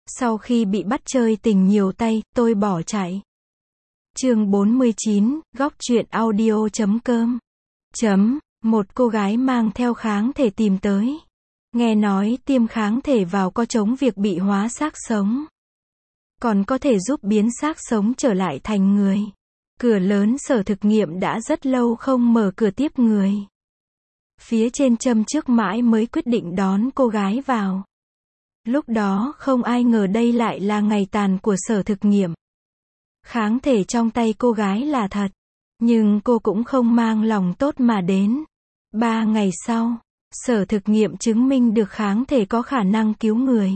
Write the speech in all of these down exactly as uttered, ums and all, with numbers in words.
Sau khi bị bắt chơi tình nhiều tay, tôi bỏ chạy. Chương bốn mươi chín, góc truyện audio chấm com. Chấm, một cô gái mang theo kháng thể tìm tới. Nghe nói tiêm kháng thể vào có chống việc bị hóa xác sống. Còn có thể giúp biến xác sống trở lại thành người. Cửa lớn sở thực nghiệm đã rất lâu không mở cửa tiếp người. Phía trên châm trước mãi mới quyết định đón cô gái vào. Lúc đó không ai ngờ đây lại là ngày tàn của sở thực nghiệm. Kháng thể trong tay cô gái là thật. Nhưng cô cũng không mang lòng tốt mà đến. Ba ngày sau, sở thực nghiệm chứng minh được kháng thể có khả năng cứu người.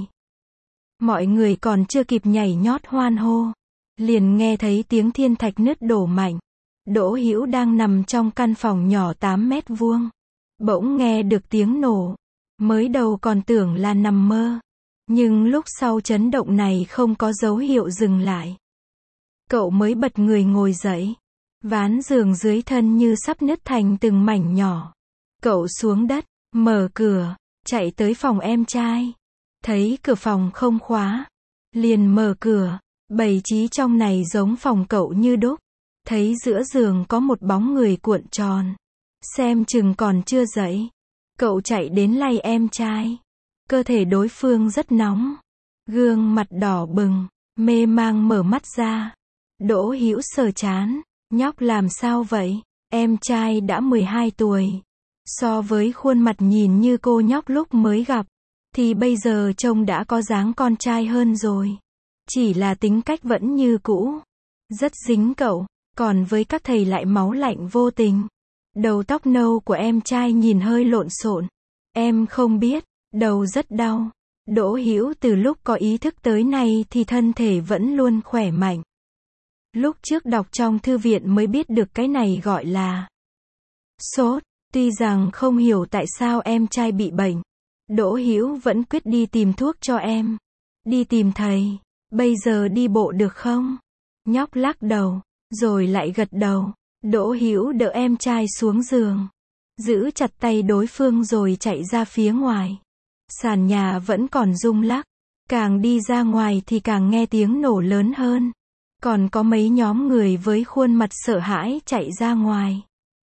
Mọi người còn chưa kịp nhảy nhót hoan hô. Liền nghe thấy tiếng thiên thạch nứt đổ mạnh. Đỗ Hữu đang nằm trong căn phòng nhỏ tám mét vuông. Bỗng nghe được tiếng nổ. Mới đầu còn tưởng là nằm mơ. Nhưng lúc sau chấn động này không có dấu hiệu dừng lại. Cậu mới bật người ngồi dậy. Ván giường dưới thân như sắp nứt thành từng mảnh nhỏ. Cậu xuống đất, mở cửa, chạy tới phòng em trai. Thấy cửa phòng không khóa. Liền mở cửa, bày trí trong này giống phòng cậu như đúc. Thấy giữa giường có một bóng người cuộn tròn. Xem chừng còn chưa dậy. Cậu chạy đến lay em trai. Cơ thể đối phương rất nóng. Gương mặt đỏ bừng, mê mang mở mắt ra. Đỗ Hữu sờ chán. Nhóc làm sao vậy? Em trai đã mười hai tuổi. So với khuôn mặt nhìn như cô nhóc lúc mới gặp, thì bây giờ trông đã có dáng con trai hơn rồi. Chỉ là tính cách vẫn như cũ. Rất dính cậu, còn với các thầy lại máu lạnh vô tình. Đầu tóc nâu của em trai nhìn hơi lộn xộn. Em không biết, đầu rất đau. Đỗ Hữu từ lúc có ý thức tới nay thì thân thể vẫn luôn khỏe mạnh. Lúc trước đọc trong thư viện mới biết được cái này gọi là sốt. Tuy rằng không hiểu tại sao em trai bị bệnh, Đỗ Hữu vẫn quyết đi tìm thuốc cho em. Đi tìm thầy. Bây giờ đi bộ được không? Nhóc lắc đầu, rồi lại gật đầu. Đỗ Hữu đỡ em trai xuống giường, giữ chặt tay đối phương rồi chạy ra phía ngoài. Sàn nhà vẫn còn rung lắc. Càng đi ra ngoài thì càng nghe tiếng nổ lớn hơn. Còn có mấy nhóm người với khuôn mặt sợ hãi chạy ra ngoài.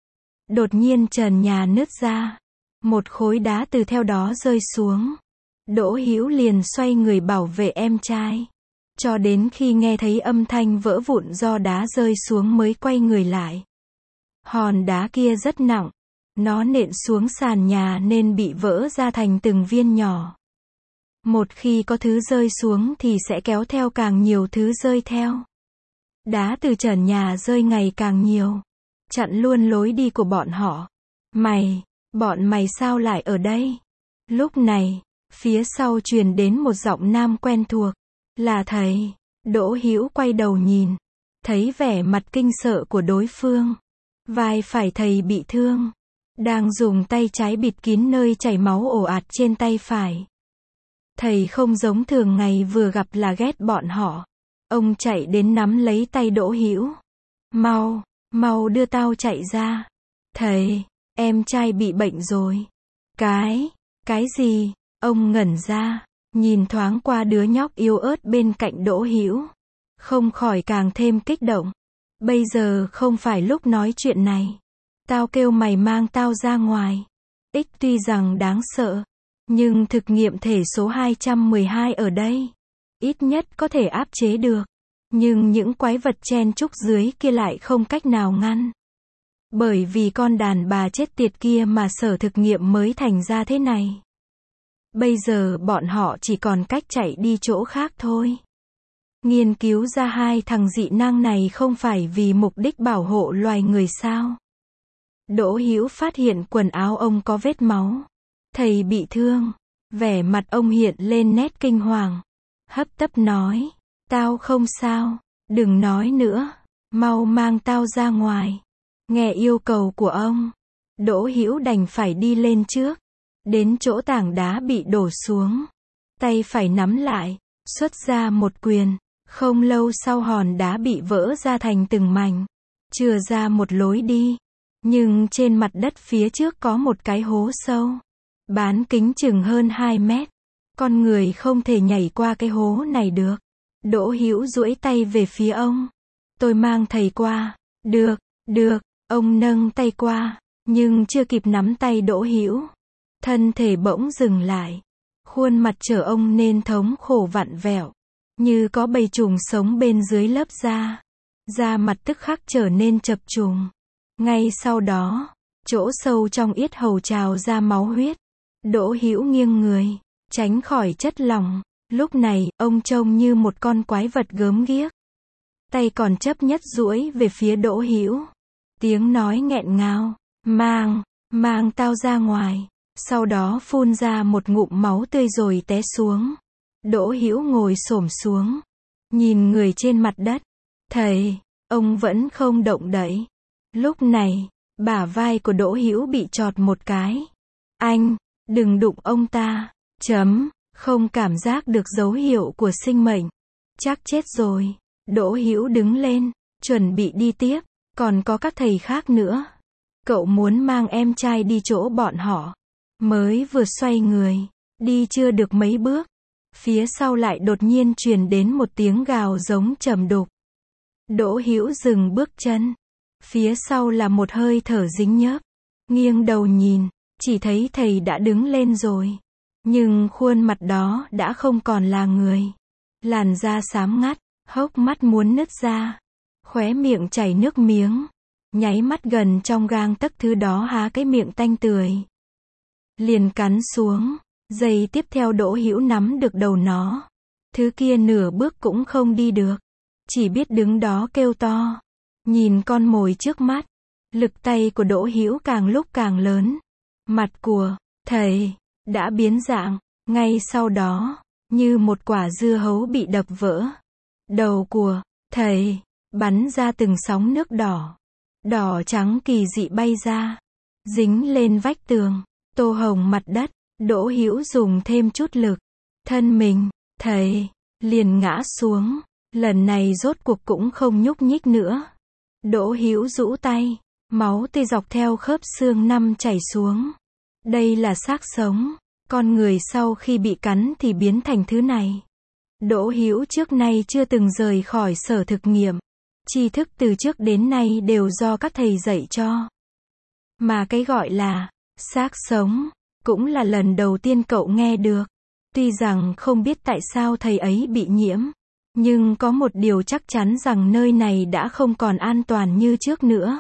Đột nhiên trần nhà nứt ra. Một khối đá từ theo đó rơi xuống. Đỗ Hữu liền xoay người bảo vệ em trai. Cho đến khi nghe thấy âm thanh vỡ vụn do đá rơi xuống mới quay người lại. Hòn đá kia rất nặng. Nó nện xuống sàn nhà nên bị vỡ ra thành từng viên nhỏ. Một khi có thứ rơi xuống thì sẽ kéo theo càng nhiều thứ rơi theo. Đá từ trần nhà rơi ngày càng nhiều. Chặn luôn lối đi của bọn họ. Mày, bọn mày sao lại ở đây? Lúc này, phía sau truyền đến một giọng nam quen thuộc. Là thầy. Đỗ Hữu quay đầu nhìn. Thấy vẻ mặt kinh sợ của đối phương. Vai phải thầy bị thương. Đang dùng tay trái bịt kín nơi chảy máu ồ ạt trên tay phải. Thầy không giống thường ngày vừa gặp là ghét bọn họ. Ông chạy đến nắm lấy tay Đỗ Hữu. Mau, mau đưa tao chạy ra. Thầy, em trai bị bệnh rồi. Cái, cái gì? Ông ngẩn ra, nhìn thoáng qua đứa nhóc yếu ớt bên cạnh Đỗ Hữu. Không khỏi càng thêm kích động. Bây giờ không phải lúc nói chuyện này. Tao kêu mày mang tao ra ngoài. X tuy rằng đáng sợ, nhưng thực nghiệm thể số hai trăm mười hai ở đây. Ít nhất có thể áp chế được. Nhưng những quái vật chen chúc dưới kia lại không cách nào ngăn. Bởi vì con đàn bà chết tiệt kia mà sở thực nghiệm mới thành ra thế này. Bây giờ bọn họ chỉ còn cách chạy đi chỗ khác thôi. Nghiên cứu ra hai thằng dị năng này không phải vì mục đích bảo hộ loài người sao? Đỗ Hữu phát hiện quần áo ông có vết máu. Thầy bị thương. Vẻ mặt ông hiện lên nét kinh hoàng. Hấp tấp nói. Tao không sao. Đừng nói nữa. Mau mang tao ra ngoài. Nghe yêu cầu của ông, Đỗ Hữu đành phải đi lên trước. Đến chỗ tảng đá bị đổ xuống. Tay phải nắm lại. Xuất ra một quyền. Không lâu sau hòn đá bị vỡ ra thành từng mảnh. Chừa ra một lối đi. Nhưng trên mặt đất phía trước có một cái hố sâu. Bán kính chừng hơn hai mét. Con người không thể nhảy qua cái hố này được. Đỗ Hữu duỗi tay về phía ông. Tôi mang thầy qua. Được, được, ông nâng tay qua, nhưng chưa kịp nắm tay Đỗ Hữu. Thân thể bỗng dừng lại. Khuôn mặt trở ông nên thống khổ vặn vẹo, như có bầy trùng sống bên dưới lớp da. Da mặt tức khắc trở nên chập trùng. Ngay sau đó, chỗ sâu trong yết hầu trào ra máu huyết. Đỗ Hữu nghiêng người, tránh khỏi chất lỏng. Lúc này, ông trông như một con quái vật gớm ghiếc. Tay còn chấp nhất duỗi về phía Đỗ Hữu. Tiếng nói nghẹn ngào, mang, mang tao ra ngoài. Sau đó phun ra một ngụm máu tươi rồi té xuống. Đỗ Hữu ngồi xổm xuống, nhìn người trên mặt đất. Thầy, ông vẫn không động đậy. Lúc này, bả vai của Đỗ Hữu bị chọt một cái. Anh, đừng đụng ông ta. Chấm, không cảm giác được dấu hiệu của sinh mệnh. Chắc chết rồi. Đỗ Hữu đứng lên, chuẩn bị đi tiếp. Còn có các thầy khác nữa. Cậu muốn mang em trai đi chỗ bọn họ. Mới vừa xoay người, đi chưa được mấy bước, phía sau lại đột nhiên truyền đến một tiếng gào giống trầm đục. Đỗ Hữu dừng bước chân. Phía sau là một hơi thở dính nhớp. Nghiêng đầu nhìn, chỉ thấy thầy đã đứng lên rồi. Nhưng khuôn mặt đó đã không còn là người. Làn da xám ngắt, hốc mắt muốn nứt ra. Khóe miệng chảy nước miếng. Nháy mắt gần trong gang tấc thứ đó há cái miệng tanh tưởi. Liền cắn xuống. Giây tiếp theo Đỗ Hữu nắm được đầu nó. Thứ kia nửa bước cũng không đi được. Chỉ biết đứng đó kêu to. Nhìn con mồi trước mắt. Lực tay của Đỗ Hữu càng lúc càng lớn. Mặt của thầy đã biến dạng. Ngay sau đó, như một quả dưa hấu bị đập vỡ. Đầu của thầy bắn ra từng sóng nước đỏ. Đỏ trắng kỳ dị bay ra. Dính lên vách tường. Tô hồng mặt đất. Đỗ Hữu dùng thêm chút lực. Thân mình, thầy, liền ngã xuống. Lần này rốt cuộc cũng không nhúc nhích nữa. Đỗ Hữu rũ tay. Máu tươi dọc theo khớp xương năm chảy xuống. Đây là xác sống. Con người sau khi bị cắn thì biến thành thứ này. Đỗ Hữu trước nay chưa từng rời khỏi sở thực nghiệm. Tri thức từ trước đến nay đều do các thầy dạy cho. Mà cái gọi là xác sống cũng là lần đầu tiên cậu nghe được. Tuy rằng không biết tại sao thầy ấy bị nhiễm, nhưng có một điều chắc chắn rằng nơi này đã không còn an toàn như trước nữa.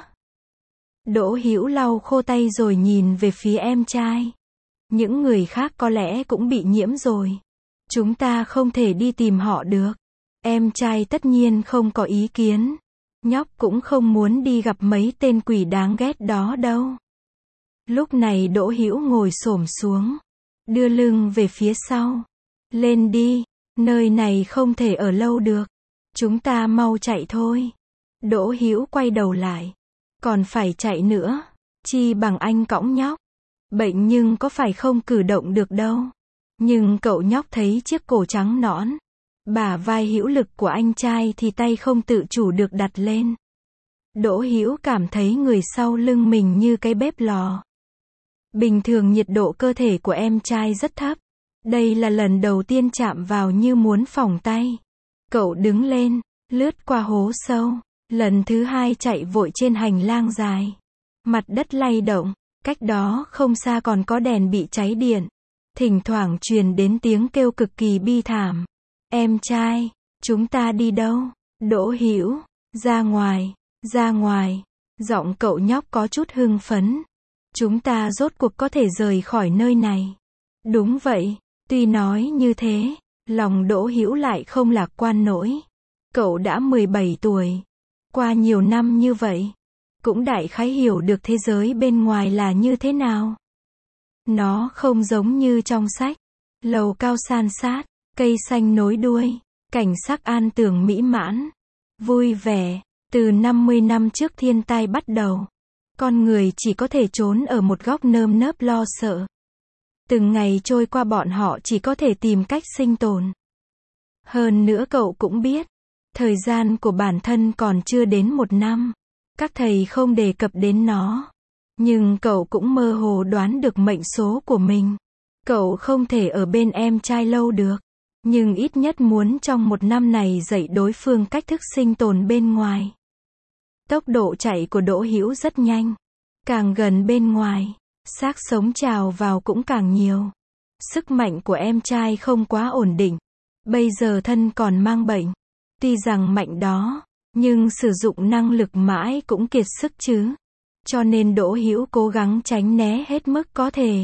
Đỗ Hữu lau khô tay rồi nhìn về phía em trai. Những người khác có lẽ cũng bị nhiễm rồi. Chúng ta không thể đi tìm họ được. Em trai tất nhiên không có ý kiến. Nhóc cũng không muốn đi gặp mấy tên quỷ đáng ghét đó đâu. Lúc này Đỗ Hữu ngồi xổm xuống, đưa lưng về phía sau. Lên đi, nơi này không thể ở lâu được. Chúng ta mau chạy thôi. Đỗ Hữu quay đầu lại. Còn phải chạy nữa. Chi bằng anh cõng nhóc. Bệnh nhưng có phải không cử động được đâu. Nhưng cậu nhóc thấy chiếc cổ trắng nõn, bả vai hữu lực của anh trai thì tay không tự chủ được đặt lên. Đỗ Hữu cảm thấy người sau lưng mình như cái bếp lò. Bình thường nhiệt độ cơ thể của em trai rất thấp. Đây là lần đầu tiên chạm vào như muốn phỏng tay. Cậu đứng lên, lướt qua hố sâu. Lần thứ hai chạy vội trên hành lang dài. Mặt đất lay động, cách đó không xa còn có đèn bị cháy điện. Thỉnh thoảng truyền đến tiếng kêu cực kỳ bi thảm. Em trai, chúng ta đi đâu? Đỗ Hữu, ra ngoài, ra ngoài. Giọng cậu nhóc có chút hưng phấn. Chúng ta rốt cuộc có thể rời khỏi nơi này. Đúng vậy, tuy nói như thế, lòng Đỗ Hữu lại không lạc quan nổi. Cậu đã mười bảy tuổi. Qua nhiều năm như vậy, cũng đại khái hiểu được thế giới bên ngoài là như thế nào. Nó không giống như trong sách. Lầu cao san sát, cây xanh nối đuôi, cảnh sắc an tường mỹ mãn, vui vẻ. Từ năm mươi năm trước thiên tai bắt đầu, con người chỉ có thể trốn ở một góc nơm nớp lo sợ. Từng ngày trôi qua bọn họ chỉ có thể tìm cách sinh tồn. Hơn nữa cậu cũng biết, thời gian của bản thân còn chưa đến một năm. Các thầy không đề cập đến nó. Nhưng cậu cũng mơ hồ đoán được mệnh số của mình. Cậu không thể ở bên em trai lâu được. Nhưng ít nhất muốn trong một năm này dạy đối phương cách thức sinh tồn bên ngoài. Tốc độ chạy của Đỗ Hữu rất nhanh. Càng gần bên ngoài, xác sống trào vào cũng càng nhiều. Sức mạnh của em trai không quá ổn định. Bây giờ thân còn mang bệnh. Tuy rằng mạnh đó, nhưng sử dụng năng lực mãi cũng kiệt sức chứ. Cho nên Đỗ Hữu cố gắng tránh né hết mức có thể.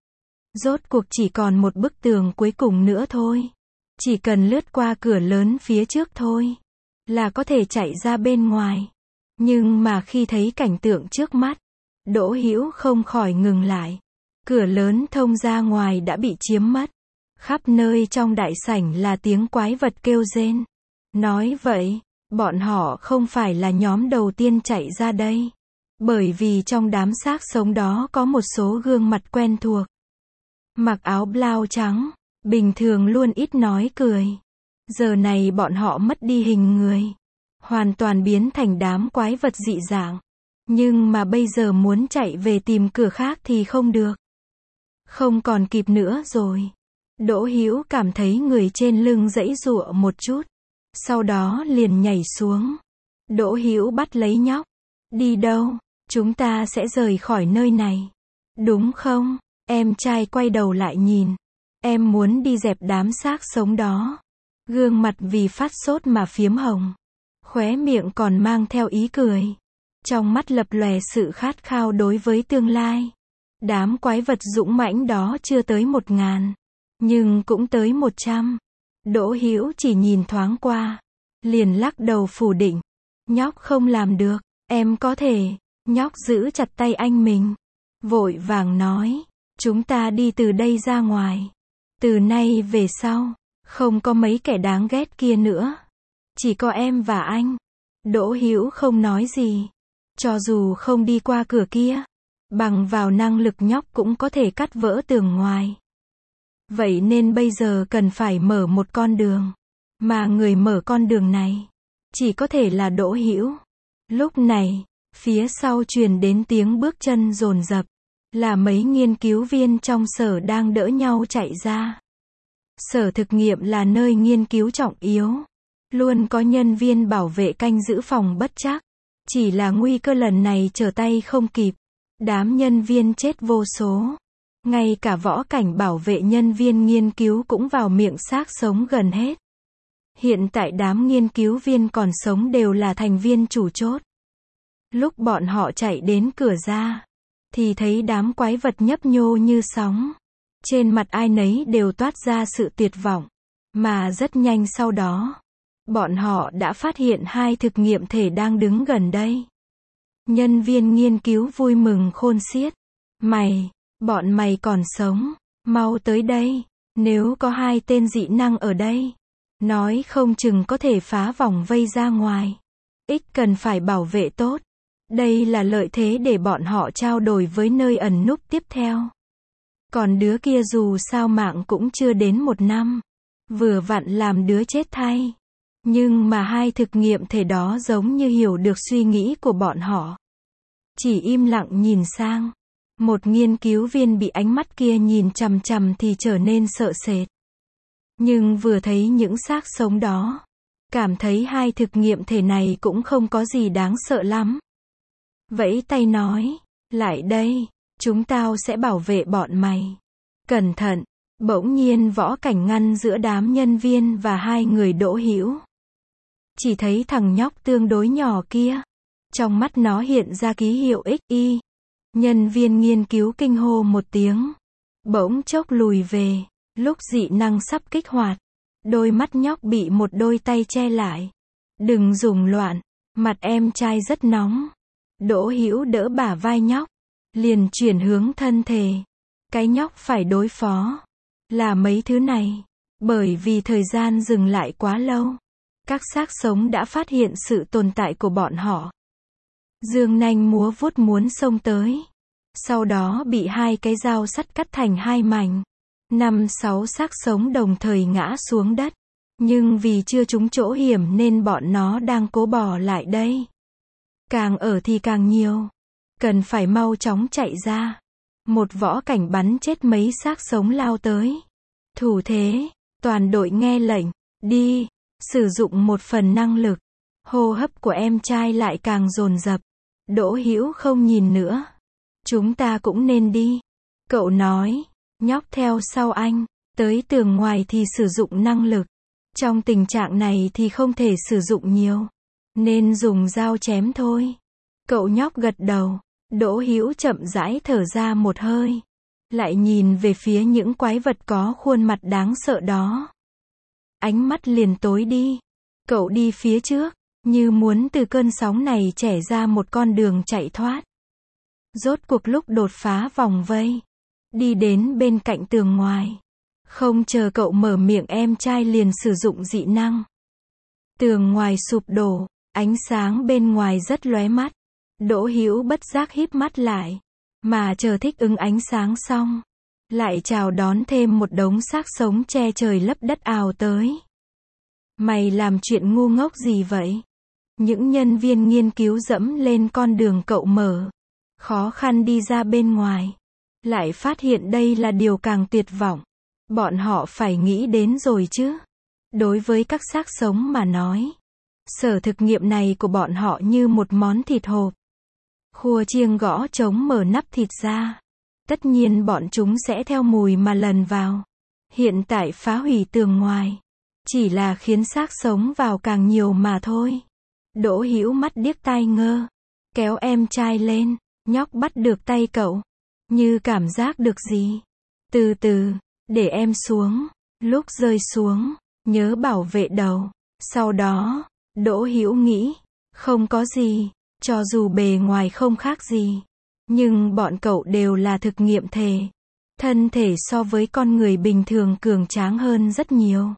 Rốt cuộc chỉ còn một bức tường cuối cùng nữa thôi. Chỉ cần lướt qua cửa lớn phía trước thôi, là có thể chạy ra bên ngoài. Nhưng mà khi thấy cảnh tượng trước mắt, Đỗ Hữu không khỏi ngừng lại. Cửa lớn thông ra ngoài đã bị chiếm mất. Khắp nơi trong đại sảnh là tiếng quái vật kêu rên. Nói vậy, bọn họ không phải là nhóm đầu tiên chạy ra đây. Bởi vì trong đám xác sống đó có một số gương mặt quen thuộc. Mặc áo blau trắng, bình thường luôn ít nói cười. Giờ này bọn họ mất đi hình người. Hoàn toàn biến thành đám quái vật dị dạng. Nhưng mà bây giờ muốn chạy về tìm cửa khác thì không được. Không còn kịp nữa rồi. Đỗ Hữu cảm thấy người trên lưng giãy giụa một chút. Sau đó liền nhảy xuống. Đỗ Hữu bắt lấy nhóc. Đi đâu? Chúng ta sẽ rời khỏi nơi này. Đúng không? Em trai quay đầu lại nhìn. Em muốn đi dẹp đám xác sống đó. Gương mặt vì phát sốt mà phiếm hồng. Khóe miệng còn mang theo ý cười. Trong mắt lập lòe sự khát khao đối với tương lai. Đám quái vật dũng mãnh đó chưa tới một ngàn. Nhưng cũng tới một trăm. Đỗ Hữu chỉ nhìn thoáng qua. Liền lắc đầu phủ định. Nhóc không làm được. Em có thể. Nhóc giữ chặt tay anh mình. Vội vàng nói. Chúng ta đi từ đây ra ngoài. Từ nay về sau, không có mấy kẻ đáng ghét kia nữa. Chỉ có em và anh. Đỗ Hữu không nói gì. Cho dù không đi qua cửa kia, bằng vào năng lực nhóc cũng có thể cắt vỡ tường ngoài. Vậy nên bây giờ cần phải mở một con đường. Mà người mở con đường này, chỉ có thể là Đỗ Hữu. Lúc này, phía sau truyền đến tiếng bước chân dồn dập. Là mấy nghiên cứu viên trong sở đang đỡ nhau chạy ra. Sở thực nghiệm là nơi nghiên cứu trọng yếu. Luôn có nhân viên bảo vệ canh giữ phòng bất trắc. Chỉ là nguy cơ lần này trở tay không kịp. Đám nhân viên chết vô số. Ngay cả võ cảnh bảo vệ nhân viên nghiên cứu cũng vào miệng xác sống gần hết. Hiện tại đám nghiên cứu viên còn sống đều là thành viên chủ chốt. Lúc bọn họ chạy đến cửa ra, thì thấy đám quái vật nhấp nhô như sóng. Trên mặt ai nấy đều toát ra sự tuyệt vọng. Mà rất nhanh sau đó, bọn họ đã phát hiện hai thực nghiệm thể đang đứng gần đây. Nhân viên nghiên cứu vui mừng khôn xiết. Mày, bọn mày còn sống, mau tới đây. Nếu có hai tên dị năng ở đây, nói không chừng có thể phá vòng vây ra ngoài. Ích cần phải bảo vệ tốt. Đây là lợi thế để bọn họ trao đổi với nơi ẩn núp tiếp theo. Còn đứa kia dù sao mạng cũng chưa đến một năm. Vừa vặn làm đứa chết thay. Nhưng mà hai thực nghiệm thể đó giống như hiểu được suy nghĩ của bọn họ. Chỉ im lặng nhìn sang. Một nghiên cứu viên bị ánh mắt kia nhìn chằm chằm thì trở nên sợ sệt. Nhưng vừa thấy những xác sống đó, cảm thấy hai thực nghiệm thể này cũng không có gì đáng sợ lắm. Vẫy tay nói, lại đây, chúng tao sẽ bảo vệ bọn mày. Cẩn thận, bỗng nhiên võ cảnh ngăn giữa đám nhân viên và hai người Đỗ Hữu. Chỉ thấy thằng nhóc tương đối nhỏ kia. Trong mắt nó hiện ra ký hiệu ích y. Nhân viên nghiên cứu kinh hô một tiếng. Bỗng chốc lùi về, lúc dị năng sắp kích hoạt. Đôi mắt nhóc bị một đôi tay che lại. Đừng dùng loạn, mặt em trai rất nóng. Đỗ Hữu đỡ bả vai nhóc, liền chuyển hướng thân thể. Cái nhóc phải đối phó là mấy thứ này, bởi vì thời gian dừng lại quá lâu. Các xác sống đã phát hiện sự tồn tại của bọn họ. Dương nanh múa vuốt muốn xông tới. Sau đó bị hai cái dao sắt cắt thành hai mảnh. Năm sáu xác sống đồng thời ngã xuống đất. Nhưng vì chưa trúng chỗ hiểm nên bọn nó đang cố bò lại đây. Càng ở thì càng nhiều. Cần phải mau chóng chạy ra. một võ cảnh bắn chết mấy xác sống lao tới. Thủ thế, toàn đội nghe lệnh, đi, sử dụng một phần năng lực. Hô hấp của em trai lại càng dồn dập. Đỗ Hữu không nhìn nữa. Chúng ta cũng nên đi. Cậu nói, nhóc theo sau anh, tới tường ngoài thì sử dụng năng lực. Trong tình trạng này thì không thể sử dụng nhiều, nên dùng dao chém thôi. Cậu nhóc gật đầu. Đỗ Hữu chậm rãi thở ra một hơi, lại nhìn về phía những quái vật có khuôn mặt đáng sợ đó. Ánh mắt liền tối đi. Cậu đi phía trước, như muốn từ cơn sóng này chẻ ra một con đường chạy thoát. Rốt cuộc lúc đột phá vòng vây, đi đến bên cạnh tường ngoài. Không chờ cậu mở miệng em trai liền sử dụng dị năng. Tường ngoài sụp đổ, ánh sáng bên ngoài rất lóe mắt. Đỗ Hữu bất giác híp mắt lại, mà chờ thích ứng ánh sáng xong, lại chào đón thêm một đống xác sống che trời lấp đất ào tới. Mày làm chuyện ngu ngốc gì vậy? Những nhân viên nghiên cứu dẫm lên con đường cậu mở, khó khăn đi ra bên ngoài, lại phát hiện đây là điều càng tuyệt vọng. Bọn họ phải nghĩ đến rồi chứ. Đối với các xác sống mà nói, sở thực nghiệm này của bọn họ như một món thịt hộp. Khua chiêng gõ trống mở nắp thịt ra. Tất nhiên bọn chúng sẽ theo mùi mà lần vào. Hiện tại phá hủy tường ngoài, chỉ là khiến xác sống vào càng nhiều mà thôi. Đỗ Hữu mắt điếc tai ngơ, kéo em trai lên, nhóc bắt được tay cậu, như cảm giác được gì. Từ từ, để em xuống, lúc rơi xuống, nhớ bảo vệ đầu. Sau đó, Đỗ Hữu nghĩ, không có gì, cho dù bề ngoài không khác gì, nhưng bọn cậu đều là thực nghiệm thể. Thân thể so với con người bình thường cường tráng hơn rất nhiều.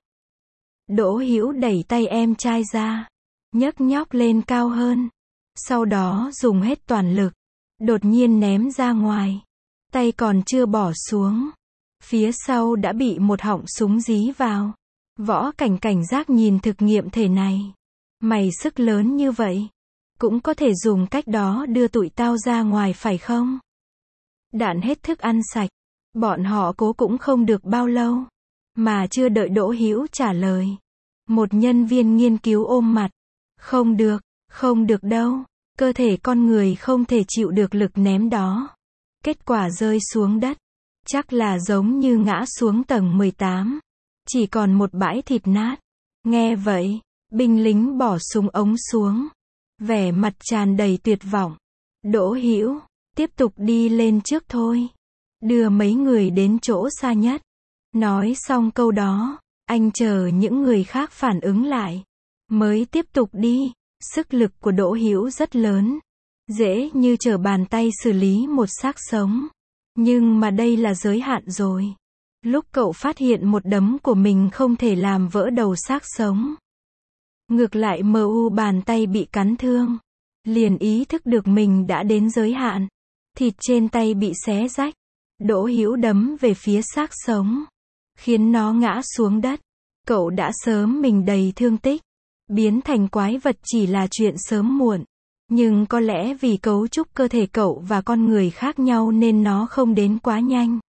Đỗ Hữu đẩy tay em trai ra, nhấc nhóc lên cao hơn. Sau đó dùng hết toàn lực, đột nhiên ném ra ngoài. Tay còn chưa bỏ xuống, phía sau đã bị một họng súng dí vào. Võ Cảnh cảnh giác nhìn thực nghiệm thể này. Mày sức lớn như vậy, cũng có thể dùng cách đó đưa tụi tao ra ngoài phải không? Đạn hết thức ăn sạch. Bọn họ cố cũng không được bao lâu, mà chưa đợi Đỗ Hữu trả lời, một nhân viên nghiên cứu ôm mặt. Không được, không được đâu, cơ thể con người không thể chịu được lực ném đó. Kết quả rơi xuống đất, chắc là giống như ngã xuống tầng mười tám, chỉ còn một bãi thịt nát. Nghe vậy, binh lính bỏ súng ống xuống, vẻ mặt tràn đầy tuyệt vọng. Đỗ Hữu, tiếp tục đi lên trước thôi. Đưa mấy người đến chỗ xa nhất. Nói xong câu đó, anh chờ những người khác phản ứng lại, mới tiếp tục đi. Sức lực của Đỗ Hữu rất lớn, dễ như trở bàn tay xử lý một xác sống. Nhưng mà đây là giới hạn rồi. Lúc cậu phát hiện một đấm của mình không thể làm vỡ đầu xác sống, ngược lại mờ u bàn tay bị cắn thương, liền ý thức được mình đã đến giới hạn. Thịt trên tay bị xé rách. Đỗ Hữu đấm về phía xác sống, khiến nó ngã xuống đất. Cậu đã sớm mình đầy thương tích, biến thành quái vật chỉ là chuyện sớm muộn. Nhưng có lẽ vì cấu trúc cơ thể cậu và con người khác nhau nên nó không đến quá nhanh.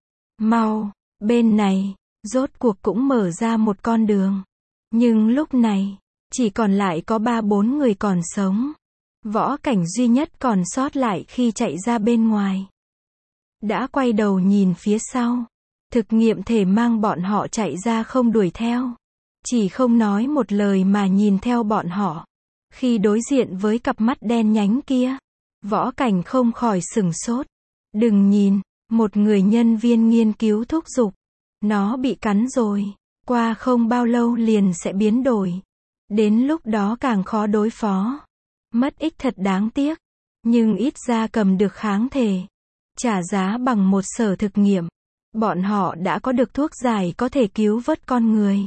Mau, bên này, rốt cuộc cũng mở ra một con đường. Nhưng lúc này, chỉ còn lại có ba bốn người còn sống. Võ Cảnh duy nhất còn sót lại khi chạy ra bên ngoài. Đã quay đầu nhìn phía sau. Thực nghiệm thể mang bọn họ chạy ra không đuổi theo. Chỉ không nói một lời mà nhìn theo bọn họ. Khi đối diện với cặp mắt đen nhánh kia, Võ Cảnh không khỏi sửng sốt. Đừng nhìn, một người nhân viên nghiên cứu thúc giục. Nó bị cắn rồi, qua không bao lâu liền sẽ biến đổi. Đến lúc đó càng khó đối phó. Mất ích thật đáng tiếc, nhưng ít ra cầm được kháng thể. Trả giá bằng một sở thực nghiệm, bọn họ đã có được thuốc giải có thể cứu vớt con người.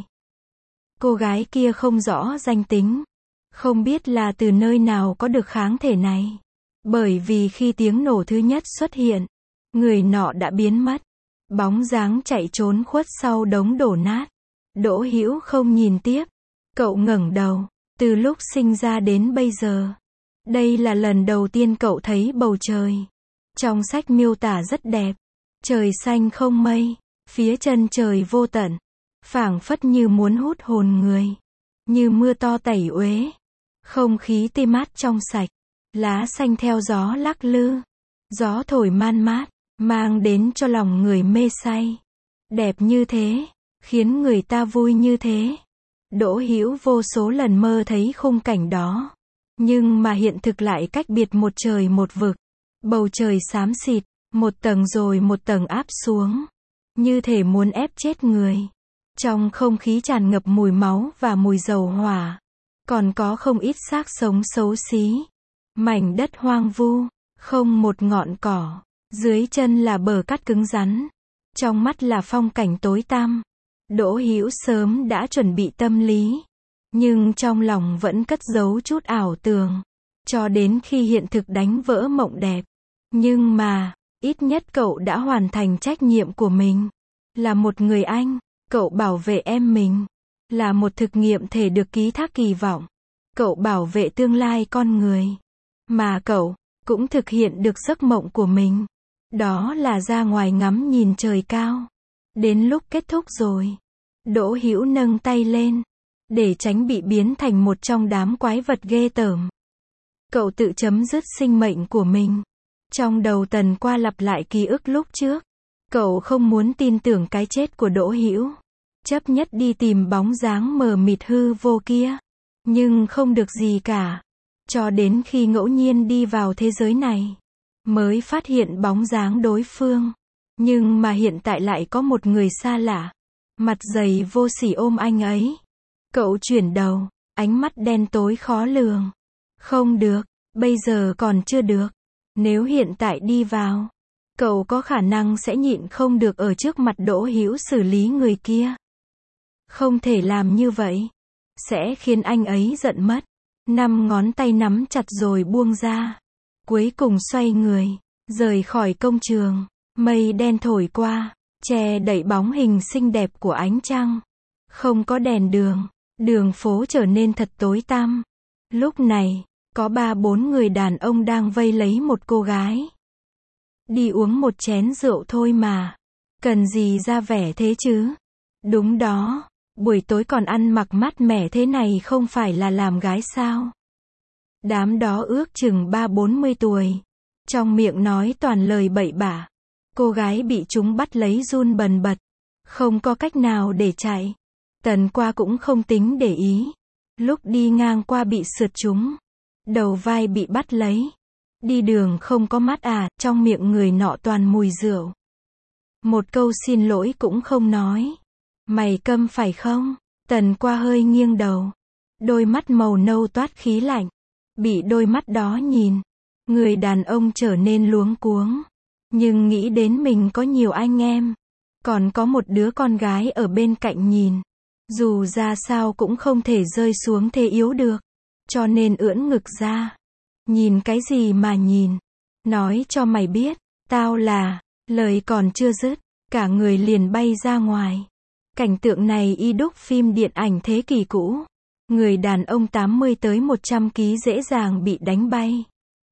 Cô gái kia không rõ danh tính, không biết là từ nơi nào có được kháng thể này. Bởi vì khi tiếng nổ thứ nhất xuất hiện, người nọ đã biến mất. Bóng dáng chạy trốn khuất sau đống đổ nát. Đỗ Hữu không nhìn tiếp. Cậu ngẩng đầu. Từ lúc sinh ra đến bây giờ, đây là lần đầu tiên cậu thấy bầu trời Trong sách miêu tả rất đẹp. Trời xanh không mây, phía chân trời vô tận, phảng phất như muốn hút hồn người. Như mưa to tẩy uế, không khí tươi mát trong sạch, lá xanh theo gió lắc lư. Gió thổi man mát, mang đến cho lòng người mê say. Đẹp như thế, khiến người ta vui như thế. Đỗ Hữu vô số lần mơ thấy khung cảnh đó. Nhưng mà hiện thực lại cách biệt một trời một vực. Bầu trời xám xịt, một tầng rồi một tầng áp xuống. Như thể muốn ép chết người. Trong không khí tràn ngập mùi máu và mùi dầu hỏa. Còn có không ít xác sống xấu xí. Mảnh đất hoang vu, không một ngọn cỏ. Dưới chân là bờ cát cứng rắn. Trong mắt là phong cảnh tối tăm. Đỗ Hữu sớm đã chuẩn bị tâm lý. Nhưng trong lòng vẫn cất giấu chút ảo tưởng. Cho đến khi hiện thực đánh vỡ mộng đẹp. Nhưng mà, ít nhất cậu đã hoàn thành trách nhiệm của mình. Là một người anh, cậu bảo vệ em mình. Là một thực nghiệm thể được ký thác kỳ vọng. Cậu bảo vệ tương lai con người. Mà cậu, cũng thực hiện được giấc mộng của mình. Đó là ra ngoài ngắm nhìn trời cao. Đến lúc kết thúc rồi. Đỗ Hữu nâng tay lên. Để tránh bị biến thành một trong đám quái vật ghê tởm. Cậu tự chấm dứt sinh mệnh của mình. Trong đầu Tần Qua lặp lại ký ức lúc trước. Cậu không muốn tin tưởng cái chết của Đỗ Hữu. Chấp nhất đi tìm bóng dáng mờ mịt hư vô kia. Nhưng không được gì cả. Cho đến khi ngẫu nhiên đi vào thế giới này. Mới phát hiện bóng dáng đối phương. Nhưng mà hiện tại lại có một người xa lạ. Mặt dày vô sỉ ôm anh ấy. Cậu chuyển đầu. Ánh mắt đen tối khó lường. Không được. Bây giờ còn chưa được. Nếu hiện tại đi vào. Cậu có khả năng sẽ nhịn không được ở trước mặt Đỗ Hữu xử lý người kia. Không thể làm như vậy. Sẽ khiến anh ấy giận mất. Năm ngón tay nắm chặt rồi buông ra. Cuối cùng xoay người. Rời khỏi công trường. Mây đen thổi qua. Che đậy bóng hình xinh đẹp của ánh trăng. Không có đèn đường. Đường phố trở nên thật tối tăm. Lúc này, có ba bốn người đàn ông đang vây lấy một cô gái. Đi uống một chén rượu thôi mà. Cần gì ra vẻ thế chứ? Đúng đó. Buổi tối còn ăn mặc mát mẻ thế này không phải là làm gái sao? Đám đó ước chừng ba bốn mươi tuổi. Trong miệng nói toàn lời bậy bạ. Cô gái bị chúng bắt lấy run bần bật. Không có cách nào để chạy. Tần Qua cũng không tính để ý. Lúc đi ngang qua bị sượt chúng. Đầu vai bị bắt lấy. Đi đường không có mắt à, trong miệng người nọ toàn mùi rượu. Một câu xin lỗi cũng không nói. Mày câm phải không? Tần Qua hơi nghiêng đầu. Đôi mắt màu nâu toát khí lạnh. Bị đôi mắt đó nhìn. Người đàn ông trở nên luống cuống. Nhưng nghĩ đến mình có nhiều anh em. Còn có một đứa con gái ở bên cạnh nhìn. Dù ra sao cũng không thể rơi xuống thế yếu được. Cho nên ưỡn ngực ra. Nhìn cái gì mà nhìn? Nói cho mày biết. Tao là. Lời còn chưa dứt. Cả người liền bay ra ngoài. Cảnh tượng này y đúc phim điện ảnh thế kỷ cũ. Người đàn ông tám mươi tới một trăm ki lô gam dễ dàng bị đánh bay.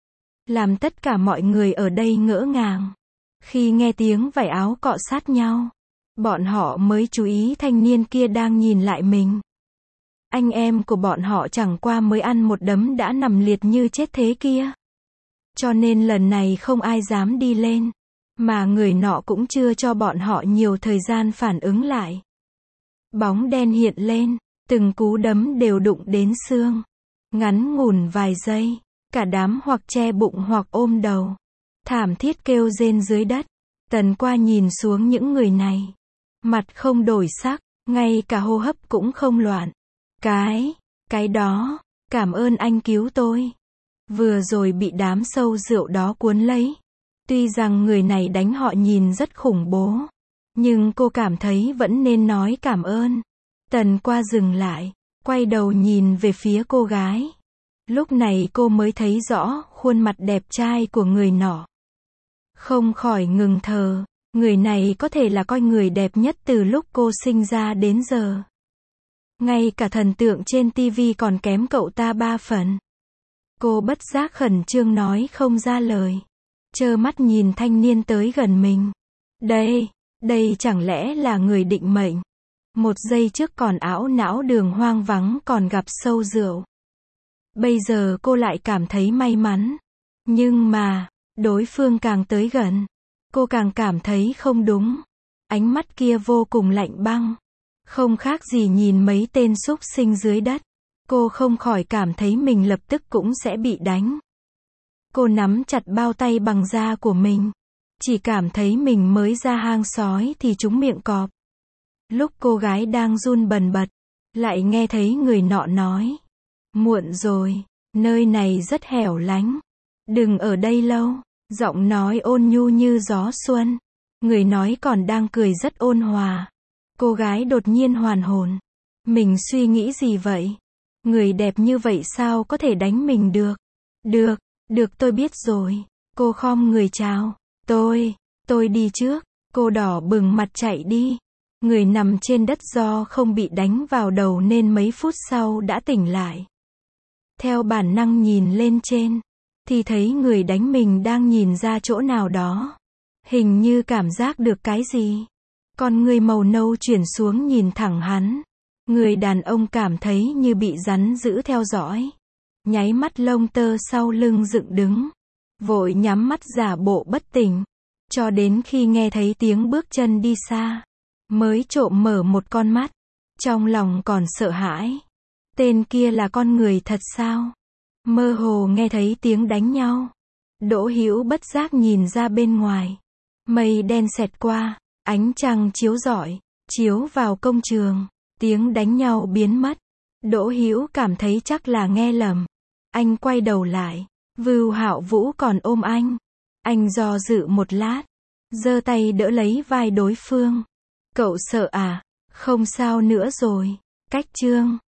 Làm tất cả mọi người ở đây ngỡ ngàng. Khi nghe tiếng vải áo cọ sát nhau. Bọn họ mới chú ý thanh niên kia đang nhìn lại mình. Anh em của bọn họ chẳng qua mới ăn một đấm đã nằm liệt như chết thế kia. Cho nên lần này không ai dám đi lên. Mà người nọ cũng chưa cho bọn họ nhiều thời gian phản ứng lại. Bóng đen hiện lên. Từng cú đấm đều đụng đến xương. Ngắn ngủn vài giây. Cả đám hoặc che bụng hoặc ôm đầu. Thảm thiết kêu rên dưới đất. Tần Qua nhìn xuống những người này. Mặt không đổi sắc. Ngay cả hô hấp cũng không loạn. Cái, cái đó, cảm ơn anh cứu tôi. Vừa rồi bị đám sâu rượu đó cuốn lấy. Tuy rằng người này đánh họ nhìn rất khủng bố. Nhưng cô cảm thấy vẫn nên nói cảm ơn. Tần Qua dừng lại. Quay đầu nhìn về phía cô gái. Lúc này cô mới thấy rõ khuôn mặt đẹp trai của người nọ. Không khỏi ngừng thờ. Người này có thể là coi người đẹp nhất từ lúc cô sinh ra đến giờ. Ngay cả thần tượng trên tivi còn kém cậu ta ba phần. Cô bất giác khẩn trương nói không ra lời. trơ mắt nhìn thanh niên tới gần mình. Đây, đây chẳng lẽ là người định mệnh? Một giây trước còn ảo não đường hoang vắng còn gặp sâu rượu. Bây giờ cô lại cảm thấy may mắn. Nhưng mà, đối phương càng tới gần, cô càng cảm thấy không đúng. Ánh mắt kia vô cùng lạnh băng. Không khác gì nhìn mấy tên súc sinh dưới đất. Cô không khỏi cảm thấy mình lập tức cũng sẽ bị đánh. Cô nắm chặt bao tay bằng da của mình. Chỉ cảm thấy mình mới ra hang sói thì trúng miệng cọp. Lúc cô gái đang run bần bật, lại nghe thấy người nọ nói. Muộn rồi, nơi này rất hẻo lánh. Đừng ở đây lâu. Giọng nói ôn nhu như gió xuân. Người nói còn đang cười rất ôn hòa. Cô gái đột nhiên hoàn hồn. Mình suy nghĩ gì vậy? Người đẹp như vậy sao có thể đánh mình được? Được, được tôi biết rồi. Cô khom người chào. Tôi, tôi đi trước. Cô đỏ bừng mặt chạy đi. Người nằm trên đất do không bị đánh vào đầu nên mấy phút sau đã tỉnh lại. Theo bản năng nhìn lên trên, thì thấy người đánh mình đang nhìn ra chỗ nào đó. Hình như cảm giác được cái gì. Con người màu nâu chuyển xuống nhìn thẳng hắn. Người đàn ông cảm thấy như bị rắn giữ theo dõi. Nháy mắt lông tơ sau lưng dựng đứng. Vội nhắm mắt giả bộ bất tỉnh. Cho đến khi nghe thấy tiếng bước chân đi xa. Mới trộm mở một con mắt. Trong lòng còn sợ hãi. Tên kia là con người thật sao? Mơ hồ nghe thấy tiếng đánh nhau. Đỗ Hữu bất giác nhìn ra bên ngoài. Mây đen xẹt qua. Ánh trăng chiếu rọi. Chiếu vào công trường. Tiếng đánh nhau biến mất. Đỗ Hữu cảm thấy chắc là nghe lầm. Anh quay đầu lại. Vưu Hạo Vũ còn ôm anh. Anh do dự một lát. Giơ tay đỡ lấy vai đối phương. Cậu sợ à? Không sao nữa rồi. Cách chương